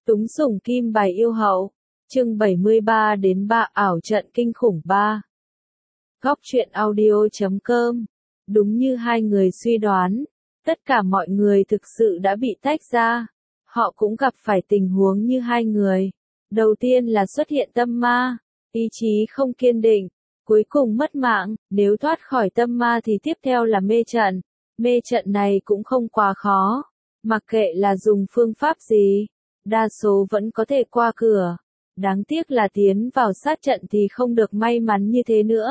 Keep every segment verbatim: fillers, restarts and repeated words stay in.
Túng sủng kim bài yêu hậu, chương bảy mươi ba đến ba ảo trận kinh khủng ba. Góc truyện audio chấm com. Đúng như hai người suy đoán, tất cả mọi người thực sự đã bị tách ra. Họ cũng gặp phải tình huống như hai người. Đầu tiên là xuất hiện tâm ma, ý chí không kiên định, cuối cùng mất mạng. Nếu thoát khỏi tâm ma thì tiếp theo là mê trận. Mê trận này cũng không quá khó, mặc kệ là dùng phương pháp gì, đa số vẫn có thể qua cửa. Đáng tiếc là tiến vào sát trận thì không được may mắn như thế nữa.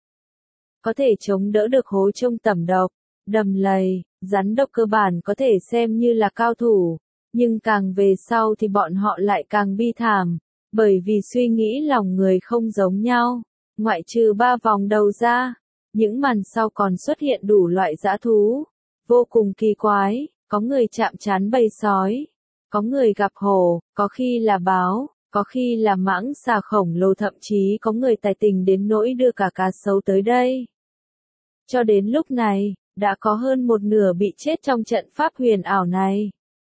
Có thể chống đỡ được hố trông tẩm độc, đầm lầy, rắn độc cơ bản có thể xem như là cao thủ, nhưng càng về sau thì bọn họ lại càng bi thảm, bởi vì suy nghĩ lòng người không giống nhau. Ngoại trừ ba vòng đầu ra, những màn sau còn xuất hiện đủ loại dã thú, vô cùng kỳ quái, có người chạm trán bầy sói, có người gặp hổ, có khi là báo, có khi là mãng xà khổng lồ, thậm chí có người tài tình đến nỗi đưa cả cá sấu tới đây. Cho đến lúc này, đã có hơn một nửa bị chết trong trận pháp huyền ảo này.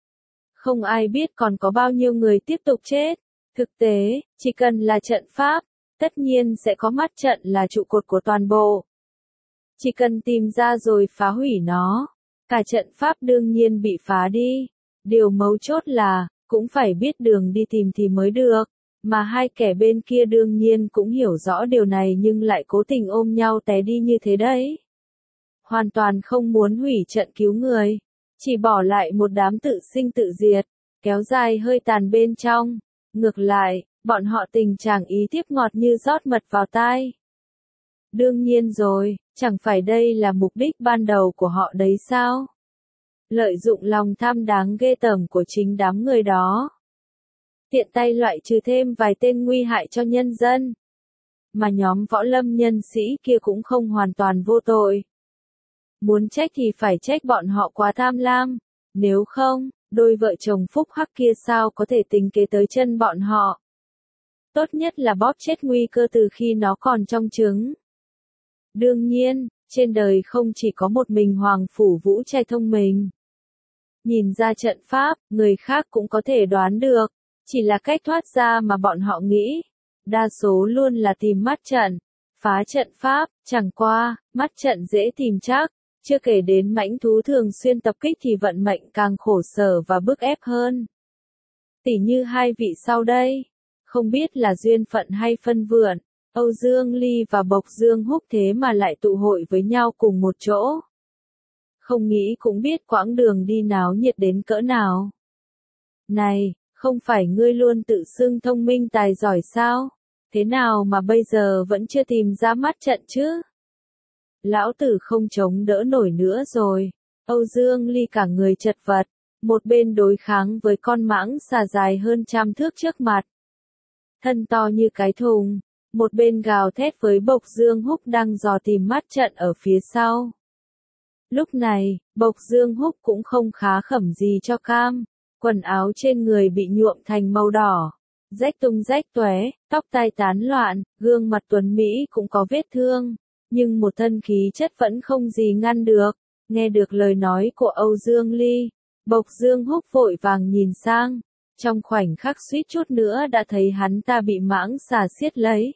Không ai biết còn có bao nhiêu người tiếp tục chết. Thực tế, chỉ cần là trận pháp, tất nhiên sẽ có mắt trận là trụ cột của toàn bộ. Chỉ cần tìm ra rồi phá hủy nó, cả trận pháp đương nhiên bị phá đi. Điều mấu chốt là, cũng phải biết đường đi tìm thì mới được, mà hai kẻ bên kia đương nhiên cũng hiểu rõ điều này nhưng lại cố tình ôm nhau té đi như thế đấy. Hoàn toàn không muốn hủy trận cứu người, chỉ bỏ lại một đám tự sinh tự diệt, kéo dài hơi tàn bên trong. Ngược lại, bọn họ tình trạng ý tiếp ngọt như rót mật vào tai. Đương nhiên rồi, chẳng phải đây là mục đích ban đầu của họ đấy sao? Lợi dụng lòng tham đáng ghê tởm của chính đám người đó, tiện tay loại trừ thêm vài tên nguy hại cho nhân dân. Mà nhóm võ lâm nhân sĩ kia cũng không hoàn toàn vô tội. Muốn trách thì phải trách bọn họ quá tham lam, nếu không, đôi vợ chồng phúc hắc kia sao có thể tính kế tới chân bọn họ. Tốt nhất là bóp chết nguy cơ từ khi nó còn trong trứng. Đương nhiên, trên đời không chỉ có một mình Hoàng Phủ Vũ trai thông minh. Nhìn ra trận pháp, người khác cũng có thể đoán được, chỉ là cách thoát ra mà bọn họ nghĩ. Đa số luôn là tìm mắt trận, phá trận pháp, chẳng qua, mắt trận dễ tìm chắc, chưa kể đến mãnh thú thường xuyên tập kích thì vận mệnh càng khổ sở và bức ép hơn. Tỉ như hai vị sau đây, không biết là duyên phận hay phân vượn, Âu Dương Ly và Bộc Dương Húc thế mà lại tụ hội với nhau cùng một chỗ. Không nghĩ cũng biết quãng đường đi náo nhiệt đến cỡ nào. Này, không phải ngươi luôn tự xưng thông minh tài giỏi sao? Thế nào mà bây giờ vẫn chưa tìm ra mắt trận chứ? Lão tử không chống đỡ nổi nữa rồi. Âu Dương Ly cả người chật vật, một bên đối kháng với con mãng xà dài hơn trăm thước trước mặt. Thân to như cái thùng, một bên gào thét với Bộc Dương Húc đang dò tìm mắt trận ở phía sau. Lúc này, Bộc Dương Húc cũng không khá khẩm gì cho cam, quần áo trên người bị nhuộm thành màu đỏ, rách tung rách tóe, tóc tai tán loạn, gương mặt tuấn mỹ cũng có vết thương, nhưng một thân khí chất vẫn không gì ngăn được. Nghe được lời nói của Âu Dương Ly, Bộc Dương Húc vội vàng nhìn sang, trong khoảnh khắc suýt chút nữa đã thấy hắn ta bị mãng xà siết lấy.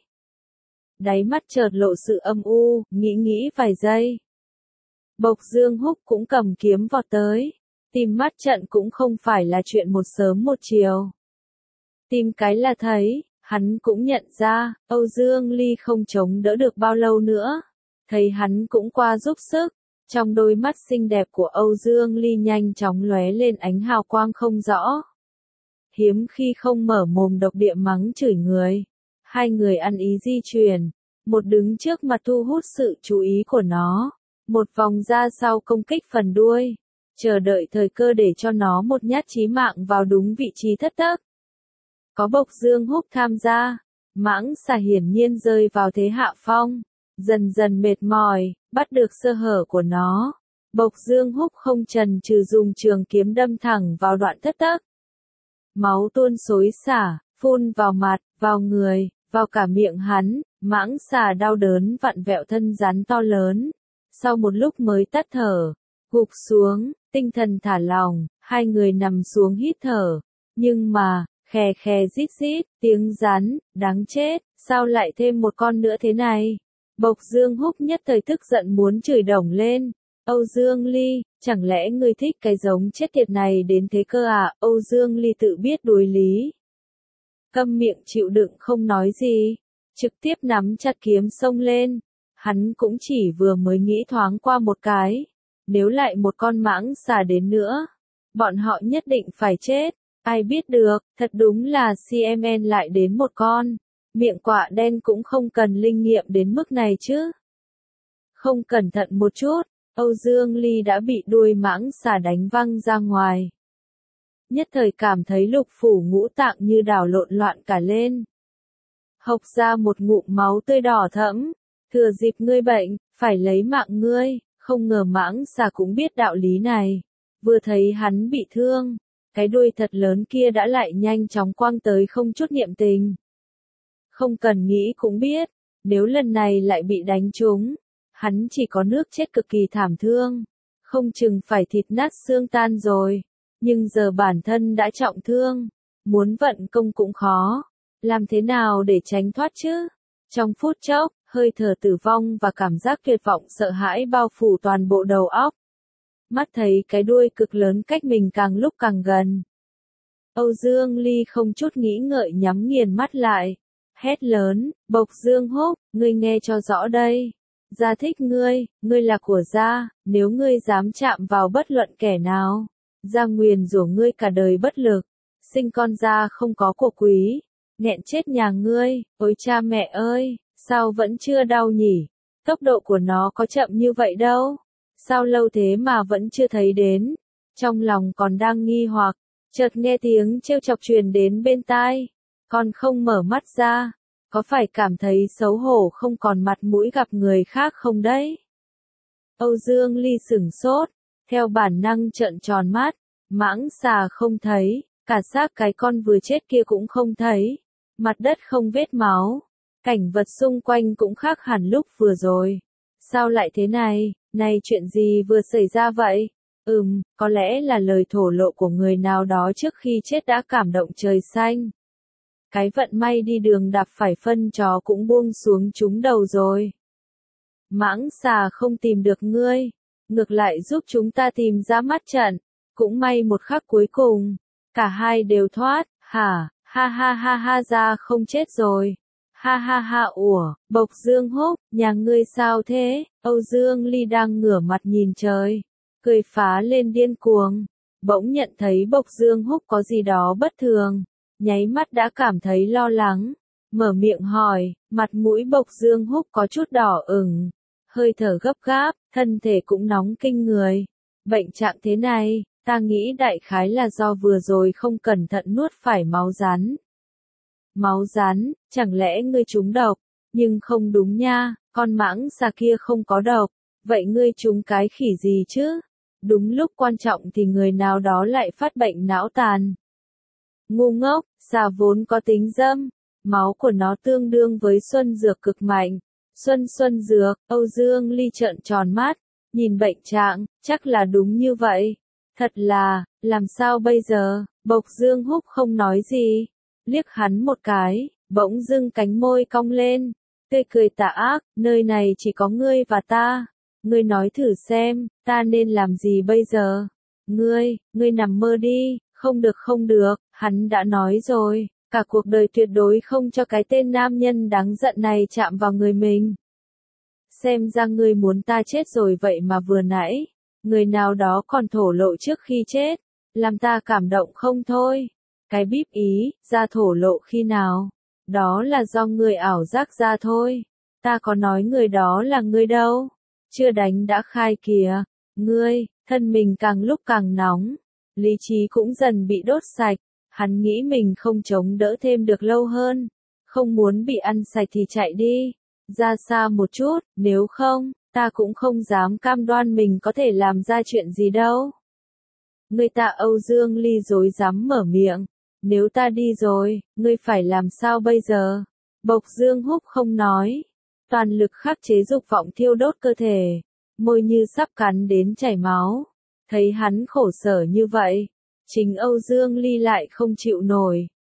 Đáy mắt chợt lộ sự âm u, nghĩ nghĩ vài giây. Bộc Dương Húc cũng cầm kiếm vọt tới. Tìm mắt trận cũng không phải là chuyện một sớm một chiều. Tìm cái là thấy, hắn cũng nhận ra, Âu Dương Ly không chống đỡ được bao lâu nữa. Thấy hắn cũng qua giúp sức, trong đôi mắt xinh đẹp của Âu Dương Ly nhanh chóng lóe lên ánh hào quang không rõ. Hiếm khi không mở mồm độc địa mắng chửi người. Hai người ăn ý di chuyển, một đứng trước mặt thu hút sự chú ý của nó, một vòng ra sau công kích phần đuôi, chờ đợi thời cơ để cho nó một nhát chí mạng vào đúng vị trí thất tấc. Có Bộc Dương Húc tham gia, mãng xà hiển nhiên rơi vào thế hạ phong, dần dần mệt mỏi, bắt được sơ hở của nó. Bộc Dương Húc không chần chừ dùng trường kiếm đâm thẳng vào đoạn thất tấc. Máu tuôn xối xả, phun vào mặt, vào người, vào cả miệng hắn, mãng xà đau đớn vặn vẹo thân rắn to lớn. Sau một lúc mới tắt thở, gục xuống, tinh thần thả lỏng, hai người nằm xuống hít thở. Nhưng mà, khè khè rít rít, tiếng rắn, đáng chết, sao lại thêm một con nữa thế này? Bộc Dương Húc nhất thời tức giận muốn chửi đồng lên. Âu Dương Ly, chẳng lẽ ngươi thích cái giống chết tiệt này đến thế cơ à? Âu Dương Ly tự biết đối lý. Câm miệng chịu đựng không nói gì, trực tiếp nắm chặt kiếm xông lên. Hắn cũng chỉ vừa mới nghĩ thoáng qua một cái, nếu lại một con mãng xà đến nữa, bọn họ nhất định phải chết. Ai biết được, thật đúng là xê em en lại đến một con. Miệng quạ đen cũng không cần linh nghiệm đến mức này chứ. Không cẩn thận một chút, Âu Dương Ly đã bị đuôi mãng xà đánh văng ra ngoài. Nhất thời cảm thấy lục phủ ngũ tạng như đảo lộn loạn cả lên. Hộc ra một ngụm máu tươi đỏ thẫm, thừa dịp ngươi bệnh, phải lấy mạng ngươi, không ngờ mãng xà cũng biết đạo lý này. Vừa thấy hắn bị thương, cái đuôi thật lớn kia đã lại nhanh chóng quăng tới không chút niệm tình. Không cần nghĩ cũng biết, nếu lần này lại bị đánh trúng, hắn chỉ có nước chết cực kỳ thảm thương, không chừng phải thịt nát xương tan rồi. Nhưng giờ bản thân đã trọng thương, muốn vận công cũng khó, làm thế nào để tránh thoát chứ? Trong phút chốc, hơi thở tử vong và cảm giác tuyệt vọng sợ hãi bao phủ toàn bộ đầu óc. Mắt thấy cái đuôi cực lớn cách mình càng lúc càng gần. Âu Dương Ly không chút nghĩ ngợi nhắm nghiền mắt lại, hét lớn, Bộc Dương Húc, ngươi nghe cho rõ đây. Gia thích ngươi, ngươi là của gia, nếu ngươi dám chạm vào bất luận kẻ nào, gia nguyền rủa ngươi cả đời bất lực, sinh con ra không có của quý, nghẹn chết nhà ngươi. Ôi cha mẹ ơi, sao vẫn chưa đau nhỉ? Tốc độ của nó có chậm như vậy đâu. Sao lâu thế mà vẫn chưa thấy đến? Trong lòng còn đang nghi hoặc, chợt nghe tiếng trêu chọc truyền đến bên tai. Còn không mở mắt ra, có phải cảm thấy xấu hổ không còn mặt mũi gặp người khác không đấy? Âu Dương Ly sửng sốt, theo bản năng trợn tròn mắt, mãng xà không thấy, cả xác cái con vừa chết kia cũng không thấy, mặt đất không vết máu, cảnh vật xung quanh cũng khác hẳn lúc vừa rồi. Sao lại thế này, này chuyện gì vừa xảy ra vậy? Ừm, có lẽ là lời thổ lộ của người nào đó trước khi chết đã cảm động trời xanh. Cái vận may đi đường đạp phải phân chó cũng buông xuống trúng đầu rồi. Mãng xà không tìm được ngươi, ngược lại giúp chúng ta tìm ra mắt trận, cũng may một khắc cuối cùng, cả hai đều thoát, hả, ha ha ha ha ra không chết rồi. Ha ha ha ủa, Bộc Dương Húc, nhà ngươi sao thế? Âu Dương Ly đang ngửa mặt nhìn trời, cười phá lên điên cuồng, bỗng nhận thấy Bộc Dương Húc có gì đó bất thường, nháy mắt đã cảm thấy lo lắng, mở miệng hỏi, mặt mũi Bộc Dương Húc có chút đỏ ửng, hơi thở gấp gáp, thân thể cũng nóng kinh người. Bệnh trạng thế này, ta nghĩ đại khái là do vừa rồi không cẩn thận nuốt phải máu rắn. Máu rắn, chẳng lẽ ngươi trúng độc? Nhưng không đúng nha, con mãng xà kia không có độc, vậy ngươi trúng cái khỉ gì chứ? Đúng lúc quan trọng thì người nào đó lại phát bệnh não tàn. Ngu ngốc, xà vốn có tính dâm, máu của nó tương đương với xuân dược cực mạnh. Xuân xuân dược, Âu Dương Ly trợn tròn mắt, nhìn bệnh trạng, chắc là đúng như vậy. Thật là, làm sao bây giờ? Bộc Dương Húc không nói gì, liếc hắn một cái, bỗng dưng cánh môi cong lên, tươi cười tà ác, nơi này chỉ có ngươi và ta. Ngươi nói thử xem, ta nên làm gì bây giờ? Ngươi, ngươi nằm mơ đi, không được không được, hắn đã nói rồi, cả cuộc đời tuyệt đối không cho cái tên nam nhân đáng giận này chạm vào người mình. Xem ra ngươi muốn ta chết rồi vậy mà vừa nãy, người nào đó còn thổ lộ trước khi chết, làm ta cảm động không thôi. Cái bíp ý, ra thổ lộ khi nào? Đó là do ngươi ảo giác ra thôi. Ta có nói người đó là ngươi đâu. Chưa đánh đã khai kìa. Ngươi, thân mình càng lúc càng nóng. Lý trí cũng dần bị đốt sạch. Hắn nghĩ mình không chống đỡ thêm được lâu hơn. Không muốn bị ăn sạch thì chạy đi. Ra xa một chút, nếu không, ta cũng không dám cam đoan mình có thể làm ra chuyện gì đâu. Người ta Âu Dương Ly dối dám mở miệng. Nếu ta đi rồi, ngươi phải làm sao bây giờ? Bộc Dương Húc không nói. Toàn lực khắc chế dục vọng thiêu đốt cơ thể. Môi như sắp cắn đến chảy máu. Thấy hắn khổ sở như vậy. Chính Âu Dương Ly lại không chịu nổi.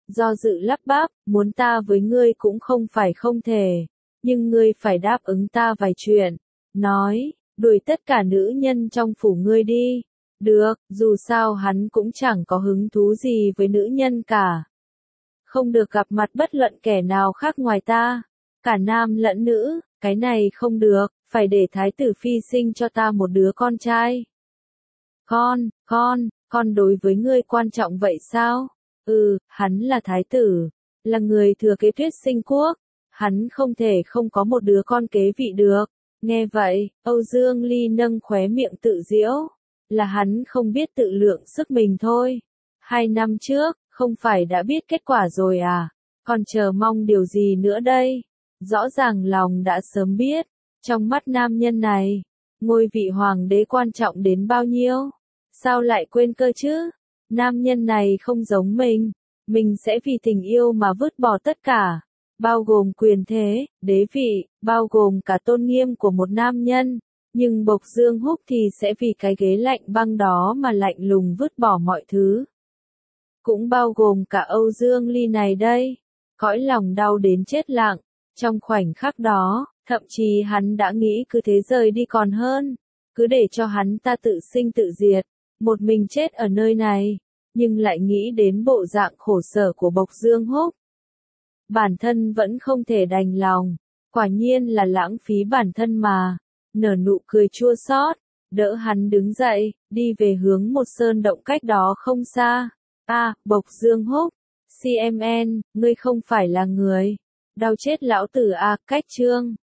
do dự lắp bắp, muốn ta với ngươi cũng không phải không thể, nhưng ngươi phải đáp ứng ta vài chuyện. Nói, đuổi tất cả nữ nhân trong phủ ngươi đi. Được, dù sao hắn cũng chẳng có hứng thú gì với nữ nhân cả. Không được gặp mặt bất luận kẻ nào khác ngoài ta, cả nam lẫn nữ, cái này không được, phải để thái tử phi sinh cho ta một đứa con trai. Con, con, con đối với ngươi quan trọng vậy sao? Ừ, hắn là thái tử, là người thừa kế thuyết sinh quốc, hắn không thể không có một đứa con kế vị được. Nghe vậy, Âu Dương Ly nâng khóe miệng tự giễu, là hắn không biết tự lượng sức mình thôi. Hai năm trước, không phải đã biết kết quả rồi à? Còn chờ mong điều gì nữa đây? Rõ ràng lòng đã sớm biết, trong mắt nam nhân này, ngôi vị hoàng đế quan trọng đến bao nhiêu? Sao lại quên cơ chứ? Nam nhân này không giống mình, mình sẽ vì tình yêu mà vứt bỏ tất cả, bao gồm quyền thế, đế vị, bao gồm cả tôn nghiêm của một nam nhân. Nhưng Bộc Dương Húc thì sẽ vì cái ghế lạnh băng đó mà lạnh lùng vứt bỏ mọi thứ. Cũng bao gồm cả Âu Dương Ly này đây. Cõi lòng đau đến chết lặng. Trong khoảnh khắc đó, thậm chí hắn đã nghĩ cứ thế rời đi còn hơn. Cứ để cho hắn ta tự sinh tự diệt, một mình chết ở nơi này. Nhưng lại nghĩ đến bộ dạng khổ sở của Bộc Dương Húc. Bản thân vẫn không thể đành lòng. Quả nhiên là lãng phí bản thân mà. Nở nụ cười chua xót, đỡ hắn đứng dậy, đi về hướng một sơn động cách đó không xa. À, Bộc Dương Húc, xê em en, ngươi không phải là người. Đau chết lão tử à, cách chương.